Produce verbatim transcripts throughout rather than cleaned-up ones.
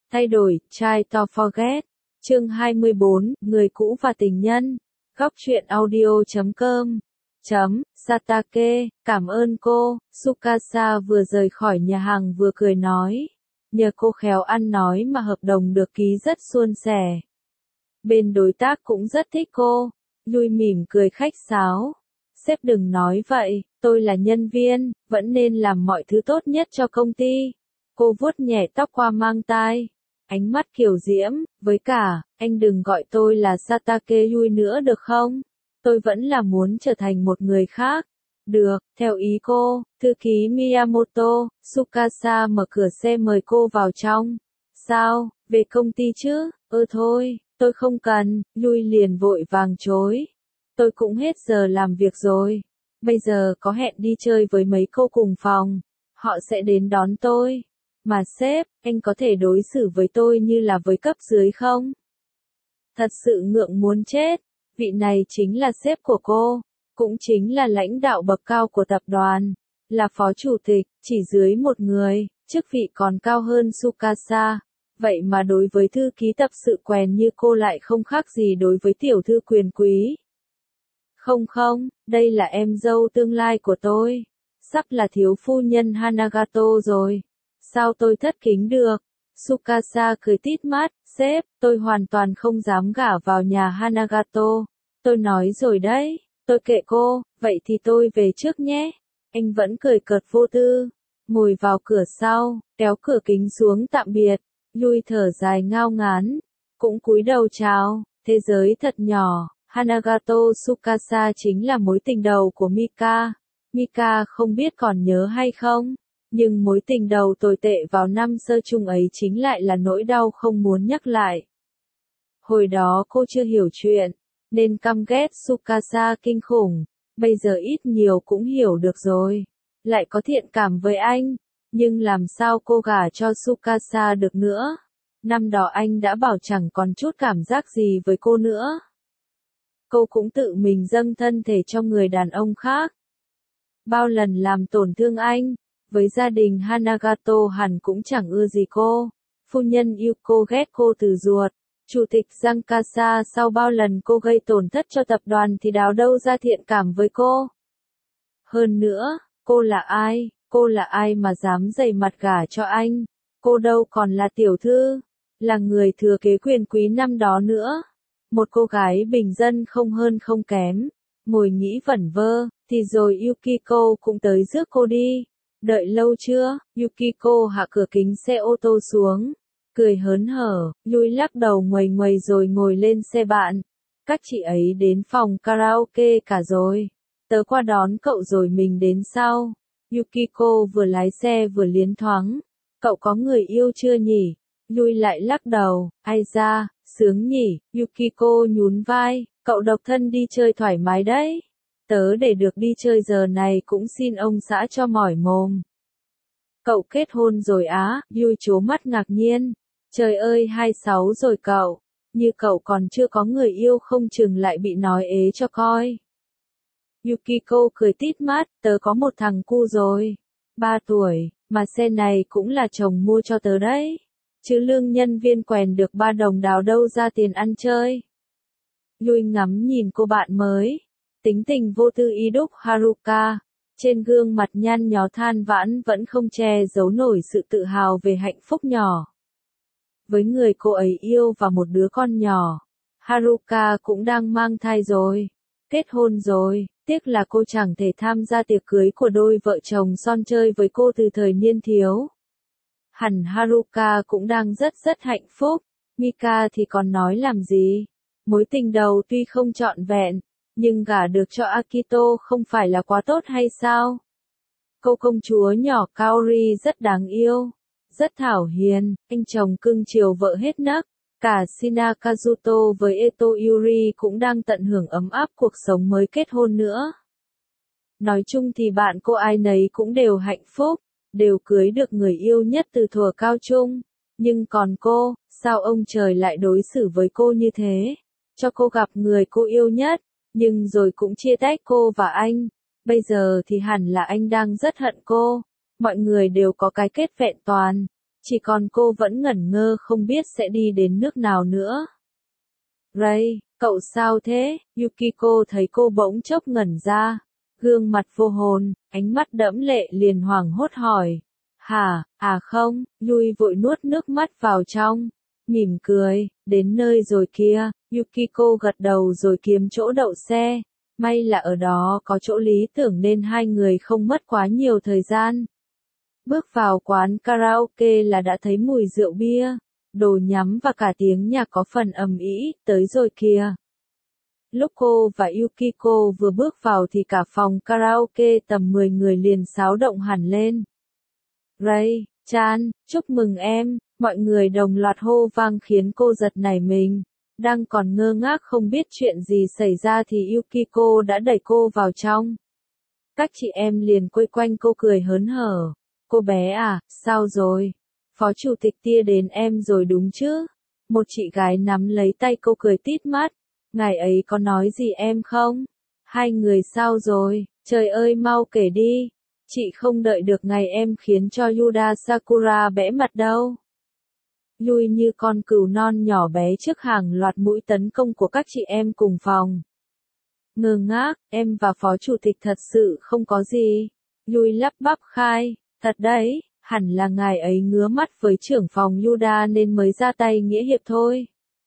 Thay đổi, try to forget. Chương hai mươi bốn, người cũ và tình nhân. Góc truyện audio chấm com. Chấm, Satake, cảm ơn cô. Tsukasa vừa rời khỏi nhà hàng vừa cười nói. Nhờ cô khéo ăn nói mà hợp đồng được ký rất suôn sẻ. Bên đối tác cũng rất thích cô. Yui mỉm cười khách sáo. Sếp đừng nói vậy, tôi là nhân viên, vẫn nên làm mọi thứ tốt nhất cho công ty. Cô vuốt nhẹ tóc qua mang tai. Ánh mắt kiều diễm, với cả, anh đừng gọi tôi là Satake Yui nữa được không? Tôi vẫn là muốn trở thành một người khác. Được, theo ý cô, thư ký Miyamoto. Tsukasa mở cửa xe mời cô vào trong. Sao, về công ty chứ? Ơ thôi, tôi không cần. Yui liền vội vàng chối. Tôi cũng hết giờ làm việc rồi. Bây giờ có hẹn đi chơi với mấy cô cùng phòng. Họ sẽ đến đón tôi. Mà sếp, anh có thể đối xử với tôi như là với cấp dưới không? Thật sự ngượng muốn chết. Vị này chính là sếp của cô. Cũng chính là lãnh đạo bậc cao của tập đoàn. Là phó chủ tịch, chỉ dưới một người, chức vị còn cao hơn Tsukasa. Vậy mà đối với thư ký tập sự quèn như cô lại không khác gì đối với tiểu thư quyền quý. Không không, đây là em dâu tương lai của tôi. Sắp là thiếu phu nhân Hanagato rồi. Sao tôi thất kính được? Tsukasa cười tít mắt, sếp, tôi hoàn toàn không dám gả vào nhà Hanagato. Tôi nói rồi đấy, tôi kệ cô, vậy thì tôi về trước nhé. Anh vẫn cười cợt vô tư, ngồi vào cửa sau, kéo cửa kính xuống tạm biệt. Yui thở dài ngao ngán, cũng cúi đầu chào, thế giới thật nhỏ. Hanagato Tsukasa chính là mối tình đầu của Mika. Mika không biết còn nhớ hay không, nhưng mối tình đầu tồi tệ vào năm sơ chung ấy chính lại là nỗi đau không muốn nhắc lại. Hồi đó cô chưa hiểu chuyện, nên căm ghét Tsukasa kinh khủng, bây giờ ít nhiều cũng hiểu được rồi. Lại có thiện cảm với anh, nhưng làm sao cô gả cho Tsukasa được nữa. Năm đó anh đã bảo chẳng còn chút cảm giác gì với cô nữa. Cô cũng tự mình dâng thân thể cho người đàn ông khác. Bao lần làm tổn thương anh, với gia đình Hanagato hẳn cũng chẳng ưa gì cô. Phu nhân Yuko ghét cô từ ruột. Chủ tịch Giankasa sau bao lần cô gây tổn thất cho tập đoàn thì đào đâu ra thiện cảm với cô. Hơn nữa, cô là ai, cô là ai mà dám dày mặt gả cho anh. Cô đâu còn là tiểu thư, là người thừa kế quyền quý năm đó nữa. Một cô gái bình dân không hơn không kém, ngồi nghĩ vẩn vơ, thì rồi Yukiko cũng tới rước cô đi. Đợi lâu chưa? Yukiko hạ cửa kính xe ô tô xuống, cười hớn hở, Yui lắc đầu nguầy nguầy rồi ngồi lên xe bạn. Các chị ấy đến phòng karaoke cả rồi. Tớ qua đón cậu rồi mình đến sau. Yukiko vừa lái xe vừa liến thoáng. Cậu có người yêu chưa nhỉ? Yui lại lắc đầu, ai da, sướng nhỉ, Yukiko nhún vai, cậu độc thân đi chơi thoải mái đấy. Tớ để được đi chơi giờ này cũng xin ông xã cho mỏi mồm. Cậu kết hôn rồi á, Yui trố mắt ngạc nhiên. Trời ơi hai mươi sáu rồi cậu, như cậu còn chưa có người yêu không chừng lại bị nói ế cho coi. Yukiko cười tít mắt, tớ có một thằng cu rồi, ba tuổi, mà xe này cũng là chồng mua cho tớ đấy. Chứ lương nhân viên quèn được ba đồng đào đâu ra tiền ăn chơi. Yui ngắm nhìn cô bạn mới, tính tình vô tư y đúc Haruka, trên gương mặt nhăn nhó than vãn vẫn không che giấu nổi sự tự hào về hạnh phúc nhỏ. Với người cô ấy yêu và một đứa con nhỏ, Haruka cũng đang mang thai rồi, kết hôn rồi, tiếc là cô chẳng thể tham gia tiệc cưới của đôi vợ chồng son chơi với cô từ thời niên thiếu. Hẳn Haruka cũng đang rất rất hạnh phúc, Mika thì còn nói làm gì. Mối tình đầu tuy không trọn vẹn, nhưng gả được cho Akito không phải là quá tốt hay sao? Cô công chúa nhỏ Kaori rất đáng yêu, rất thảo hiền, anh chồng cưng chiều vợ hết nấc. Cả Shinakazuto với Eto Yuri cũng đang tận hưởng ấm áp cuộc sống mới kết hôn nữa. Nói chung thì bạn cô ai nấy cũng đều hạnh phúc, đều cưới được người yêu nhất từ thuở cao trung. Nhưng còn cô, sao ông trời lại đối xử với cô như thế? Cho cô gặp người cô yêu nhất, nhưng rồi cũng chia tách cô và anh. Bây giờ thì hẳn là anh đang rất hận cô. Mọi người đều có cái kết vẹn toàn. Chỉ còn cô vẫn ngẩn ngơ không biết sẽ đi đến nước nào nữa. Ray, cậu sao thế? Yukiko thấy cô bỗng chốc ngẩn ra. Gương mặt vô hồn, ánh mắt đẫm lệ liền hoảng hốt hỏi. Hả, à không, Yui vội nuốt nước mắt vào trong. Mỉm cười, đến nơi rồi kia, Yukiko gật đầu rồi kiếm chỗ đậu xe. May là ở đó có chỗ lý tưởng nên hai người không mất quá nhiều thời gian. Bước vào quán karaoke là đã thấy mùi rượu bia, đồ nhắm và cả tiếng nhạc có phần ầm ĩ, tới rồi kìa. Lúc cô và Yukiko vừa bước vào thì cả phòng karaoke tầm mười người liền xáo động hẳn lên. Ray, Chan, chúc mừng em, mọi người đồng loạt hô vang khiến cô giật nảy mình. Đang còn ngơ ngác không biết chuyện gì xảy ra thì Yukiko đã đẩy cô vào trong. Các chị em liền quây quanh cô cười hớn hở. Cô bé à, sao rồi? Phó chủ tịch tia đến em rồi đúng chứ? Một chị gái nắm lấy tay cô cười tít mắt. Ngài ấy có nói gì em không? Hai người sao rồi? Trời ơi mau kể đi. Chị không đợi được ngày em khiến cho Yuda Sakura bẽ mặt đâu. Lui như con cừu non nhỏ bé trước hàng loạt mũi tấn công của các chị em cùng phòng. Ngơ ngác, em và phó chủ tịch thật sự không có gì. Lui lắp bắp khai, thật đấy, hẳn là ngài ấy ngứa mắt với trưởng phòng Yuda nên mới ra tay nghĩa hiệp thôi.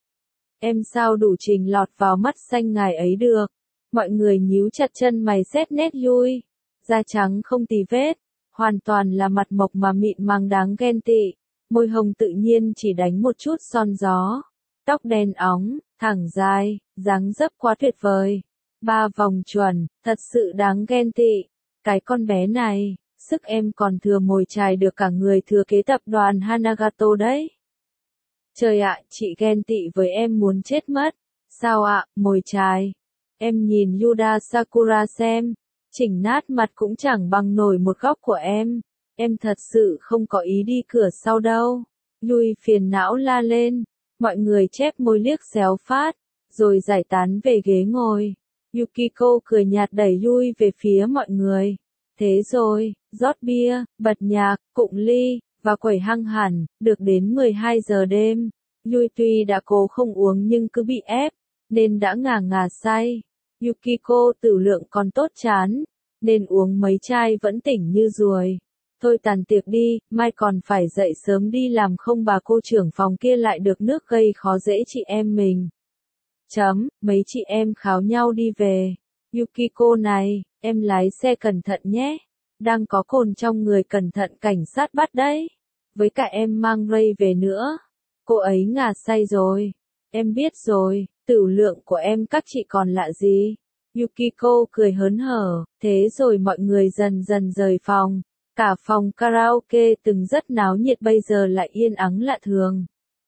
Em sao đủ trình lọt vào mắt xanh ngài ấy được. Mọi người nhíu chặt chân mày xét nét Lui. Da trắng không tì vết, hoàn toàn là mặt mộc mà mịn màng đáng ghen tị. Môi hồng tự nhiên chỉ đánh một chút son gió. Tóc đen óng, thẳng dài, dáng dấp quá tuyệt vời. Ba vòng chuẩn, thật sự đáng ghen tị. Cái con bé này, sức em còn thừa mồi chài được cả người thừa kế tập đoàn Hanagato đấy. Trời ạ, chị ghen tị với em muốn chết mất. Sao ạ, mồi chài? Em nhìn Yuda Sakura xem. Chỉnh nát mặt cũng chẳng bằng nổi một góc của em. Em thật sự không có ý đi cửa sau đâu. Lui phiền não la lên. Mọi người chép môi liếc xéo phát. Rồi giải tán về ghế ngồi. Yukiko cười nhạt đẩy Lui về phía mọi người. Thế rồi, rót bia, bật nhạc, cụng ly, và quẩy hăng hẳn, được đến mười hai giờ đêm. Lui tuy đã cố không uống nhưng cứ bị ép, nên đã ngà ngà say. Yukiko tử lượng còn tốt chán, nên uống mấy chai vẫn tỉnh như ruồi. Thôi tàn tiệc đi, mai còn phải dậy sớm đi làm không bà cô trưởng phòng kia lại được nước gây khó dễ chị em mình. Chấm, mấy chị em kháo nhau đi về. Yukiko này, em lái xe cẩn thận nhé. Đang có cồn trong người cẩn thận cảnh sát bắt đấy. Với cả em mang Ray về nữa. Cô ấy ngà say rồi. Em biết rồi, tửu lượng của em các chị còn lạ gì. Yukiko cười hớn hở, thế rồi mọi người dần dần rời phòng. Cả phòng karaoke từng rất náo nhiệt bây giờ lại yên ắng lạ thường.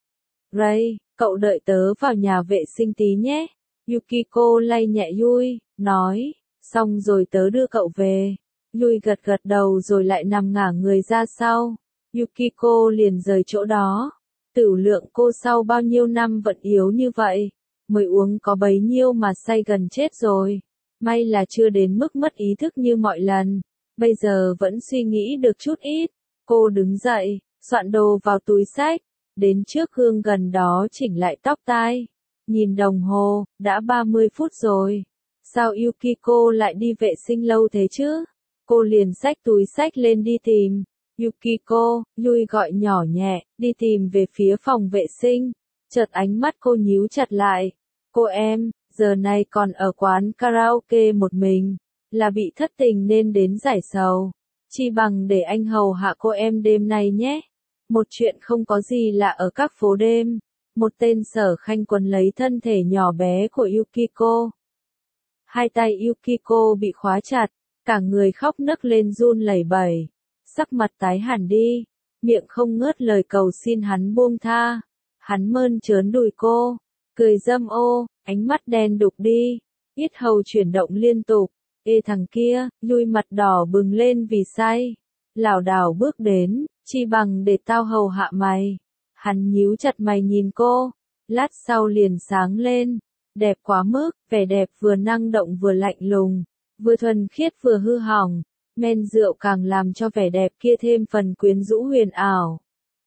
Ray, cậu đợi tớ vào nhà vệ sinh tí nhé. Yukiko lay nhẹ Yui, nói, xong rồi tớ đưa cậu về. Yui gật gật đầu rồi lại nằm ngả người ra sau. Yukiko liền rời chỗ đó. Tửu lượng cô sau bao nhiêu năm vẫn yếu như vậy. Mới uống có bấy nhiêu mà say gần chết rồi. May là chưa đến mức mất ý thức như mọi lần. Bây giờ vẫn suy nghĩ được chút ít. Cô đứng dậy, soạn đồ vào túi xách. Đến trước gương gần đó chỉnh lại tóc tai. Nhìn đồng hồ, đã ba mươi phút rồi. Sao Yukiko lại đi vệ sinh lâu thế chứ? Cô liền xách túi xách lên đi tìm. Yukiko, Lui gọi nhỏ nhẹ, đi tìm về phía phòng vệ sinh. Chợt ánh mắt cô nhíu chặt lại. Cô em, giờ này còn ở quán karaoke một mình. Là bị thất tình nên đến giải sầu. Chi bằng để anh hầu hạ cô em đêm nay nhé. Một chuyện không có gì lạ ở các phố đêm. Một tên sở khanh quấn lấy thân thể nhỏ bé của Yukiko. Hai tay Yukiko bị khóa chặt, cả người khóc nấc lên run lẩy bẩy. Sắc mặt tái hẳn đi, miệng không ngớt lời cầu xin hắn buông tha. Hắn mơn trớn đùi cô, cười dâm ô, ánh mắt đen đục đi, yết hầu chuyển động liên tục. Ê thằng kia, Lui mặt đỏ bừng lên vì say. Lảo đảo bước đến, chi bằng để tao hầu hạ mày. Hắn nhíu chặt mày nhìn cô, lát sau liền sáng lên. Đẹp quá mức, vẻ đẹp vừa năng động vừa lạnh lùng, vừa thuần khiết vừa hư hỏng. Men rượu càng làm cho vẻ đẹp kia thêm phần quyến rũ huyền ảo.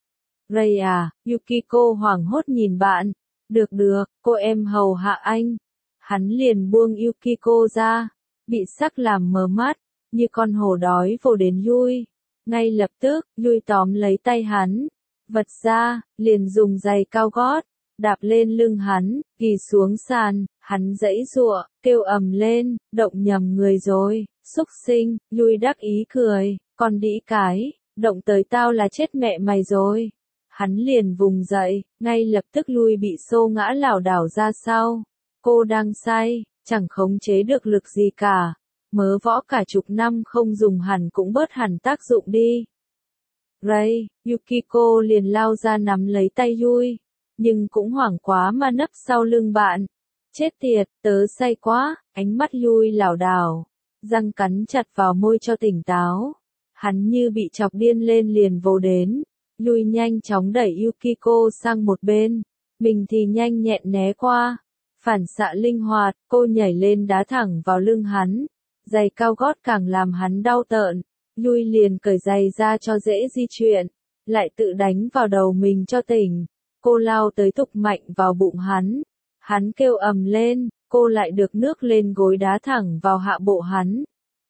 Ray à, Yukiko hoảng hốt nhìn bạn. Được được, cô em hầu hạ anh. Hắn liền buông Yukiko ra, bị sắc làm mờ mắt, như con hổ đói vồ đến Yui. Ngay lập tức, Yui tóm lấy tay hắn, vật ra, liền dùng giày cao gót, đạp lên lưng hắn, ghi xuống sàn, hắn giãy giụa, kêu ầm lên, động nhầm người rồi, xúc sinh. Yui đắc ý cười, còn đĩ cái, động tới tao là chết mẹ mày rồi. Hắn liền vùng dậy, ngay lập tức Lui bị xô ngã lảo đảo ra sau. Cô đang say, chẳng khống chế được lực gì cả. Mớ võ cả chục năm không dùng hẳn cũng bớt hẳn tác dụng đi. Ray, Yukiko liền lao ra nắm lấy tay Yui, nhưng cũng hoảng quá mà nấp sau lưng bạn. Chết tiệt, tớ say quá, ánh mắt Yui lảo đảo, răng cắn chặt vào môi cho tỉnh táo. Hắn như bị chọc điên lên liền vồ đến. Yui nhanh chóng đẩy Yukiko sang một bên, mình thì nhanh nhẹn né qua. Phản xạ linh hoạt, cô nhảy lên đá thẳng vào lưng hắn. Giày cao gót càng làm hắn đau tợn. Yui liền cởi giày ra cho dễ di chuyển, lại tự đánh vào đầu mình cho tỉnh. Cô lao tới thục mạnh vào bụng hắn. Hắn kêu ầm lên, cô lại được nước lên gối đá thẳng vào hạ bộ hắn.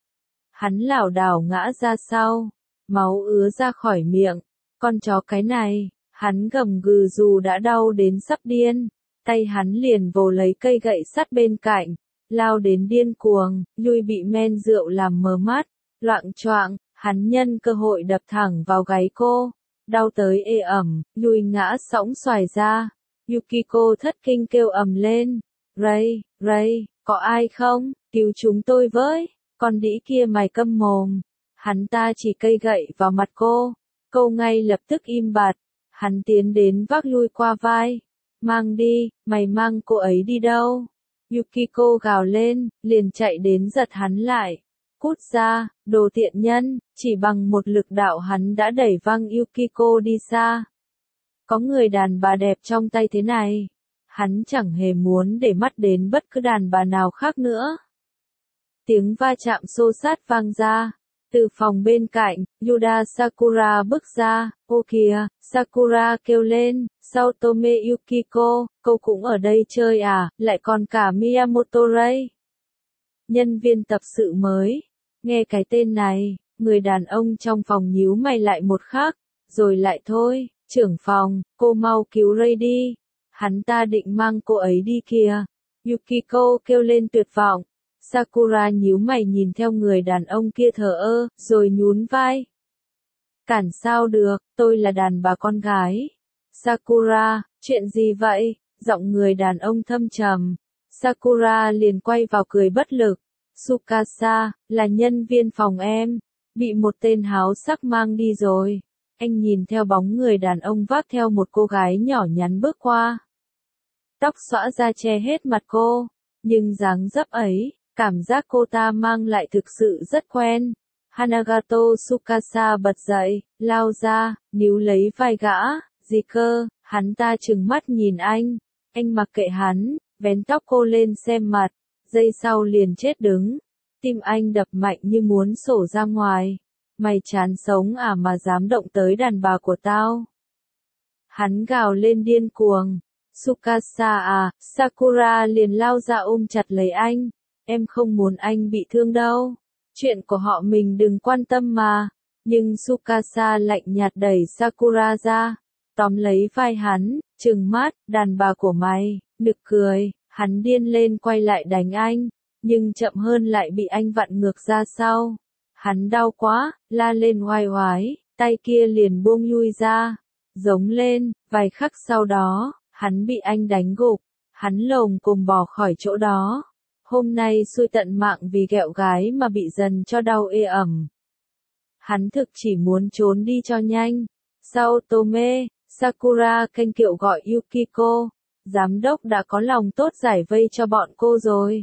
Hắn lảo đảo ngã ra sau, máu ứa ra khỏi miệng. Con chó cái này, hắn gầm gừ dù đã đau đến sắp điên. Tay hắn liền vồ lấy cây gậy sắt bên cạnh, lao đến điên cuồng. Yui bị men rượu làm mờ mắt, loạng choạng, hắn nhân cơ hội đập thẳng vào gáy cô. Đau tới ê ẩm, Yui ngã sõng xoài ra. Yukiko thất kinh kêu ầm lên. Ray, Ray, có ai không? Cứu chúng tôi với, con đĩ kia mày câm mồm. Hắn ta chỉ cây gậy vào mặt cô. Cô ngay lập tức im bặt. Hắn tiến đến vác Yui qua vai. Mang đi, mày mang cô ấy đi đâu? Yukiko gào lên, liền chạy đến giật hắn lại. Cút ra, đồ tiện nhân, chỉ bằng một lực đạo hắn đã đẩy văng Yukiko đi xa. Có người đàn bà đẹp trong tay thế này, hắn chẳng hề muốn để mắt đến bất cứ đàn bà nào khác nữa. Tiếng va chạm xô xát vang ra. Từ phòng bên cạnh, Yuda Sakura bước ra. Ô kìa, Sakura kêu lên, sau Tome Yukiko, cô cũng ở đây chơi à, lại còn cả Miyamoto Ray. Nhân viên tập sự mới. Nghe cái tên này, người đàn ông trong phòng nhíu mày lại một khắc, rồi lại thôi, trưởng phòng, cô mau cứu Ray đi. Hắn ta định mang cô ấy đi kìa. Yukiko kêu lên tuyệt vọng. Sakura nhíu mày nhìn theo người đàn ông kia thờ ơ, rồi nhún vai. Cản sao được, tôi là đàn bà con gái. Sakura, chuyện gì vậy? Giọng người đàn ông thâm trầm. Sakura liền quay vào cười bất lực. Tsukasa, là nhân viên phòng em, bị một tên háo sắc mang đi rồi. Anh nhìn theo bóng người đàn ông vác theo một cô gái nhỏ nhắn bước qua. Tóc xõa ra che hết mặt cô, nhưng dáng dấp ấy, cảm giác cô ta mang lại thực sự rất quen. Hanagato Tsukasa bật dậy, lao ra, níu lấy vai gã. Gì cơ? Hắn ta trừng mắt nhìn anh. Anh mặc kệ hắn, vén tóc cô lên xem mặt. Giây sau liền chết đứng. Tim anh đập mạnh như muốn sổ ra ngoài. Mày chán sống à mà dám động tới đàn bà của tao? Hắn gào lên điên cuồng. Tsukasa à, Sakura liền lao ra ôm chặt lấy anh. Em không muốn anh bị thương đâu. Chuyện của họ mình đừng quan tâm mà. Nhưng Tsukasa lạnh nhạt đẩy Sakura ra. Tóm lấy vai hắn, trừng mắt, đàn bà của mày, nực cười. Hắn điên lên quay lại đánh anh. Nhưng chậm hơn lại bị anh vặn ngược ra sau. Hắn đau quá, la lên oai oái, tay kia liền buông Yui ra. Giống lên, vài khắc sau đó, hắn bị anh đánh gục. Hắn lồm cồm bò khỏi chỗ đó. Hôm nay xui tận mạng vì ghẹo gái mà bị dần cho đau ê ẩm. Hắn thực chỉ muốn trốn đi cho nhanh. Sau Tome, Sakura kênh kiệu gọi Yukiko. Giám đốc đã có lòng tốt giải vây cho bọn cô rồi.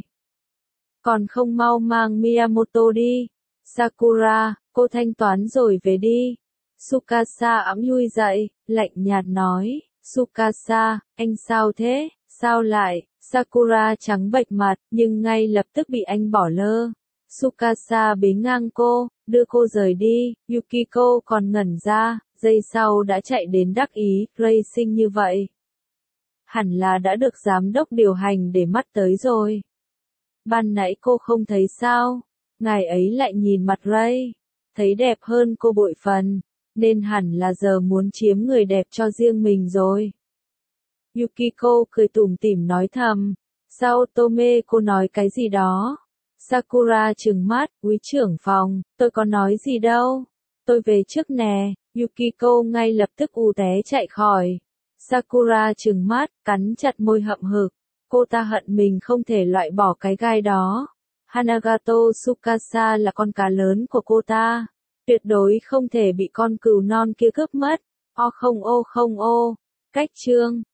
Còn không mau mang Miyamoto đi. Sakura, cô thanh toán rồi về đi. Tsukasa ẵm Yui dậy, lạnh nhạt nói. Tsukasa, anh sao thế? Sao lại? Sakura trắng bệch mặt, nhưng ngay lập tức bị anh bỏ lơ. Tsukasa bế ngang cô, đưa cô rời đi. Yukiko còn ngẩn ra, giây sau đã chạy đến đắc ý, racing như vậy. Hẳn là đã được giám đốc điều hành để mắt tới rồi. Ban nãy cô không thấy sao? Ngài ấy lại nhìn mặt Ray, thấy đẹp hơn cô bội phần, nên hẳn là giờ muốn chiếm người đẹp cho riêng mình rồi. Yukiko cười tủm tỉm nói thầm, sao Tome cô nói cái gì đó? Sakura trừng mắt, úy trưởng phòng, tôi có nói gì đâu, tôi về trước nè. Yukiko ngay lập tức ù té chạy khỏi. Sakura trừng mắt, cắn chặt môi hậm hực, cô ta hận mình không thể loại bỏ cái gai đó. Hanagato Tsukasa là con cá lớn của cô ta, tuyệt đối không thể bị con cừu non kia cướp mất. O không ô không ô, cách chương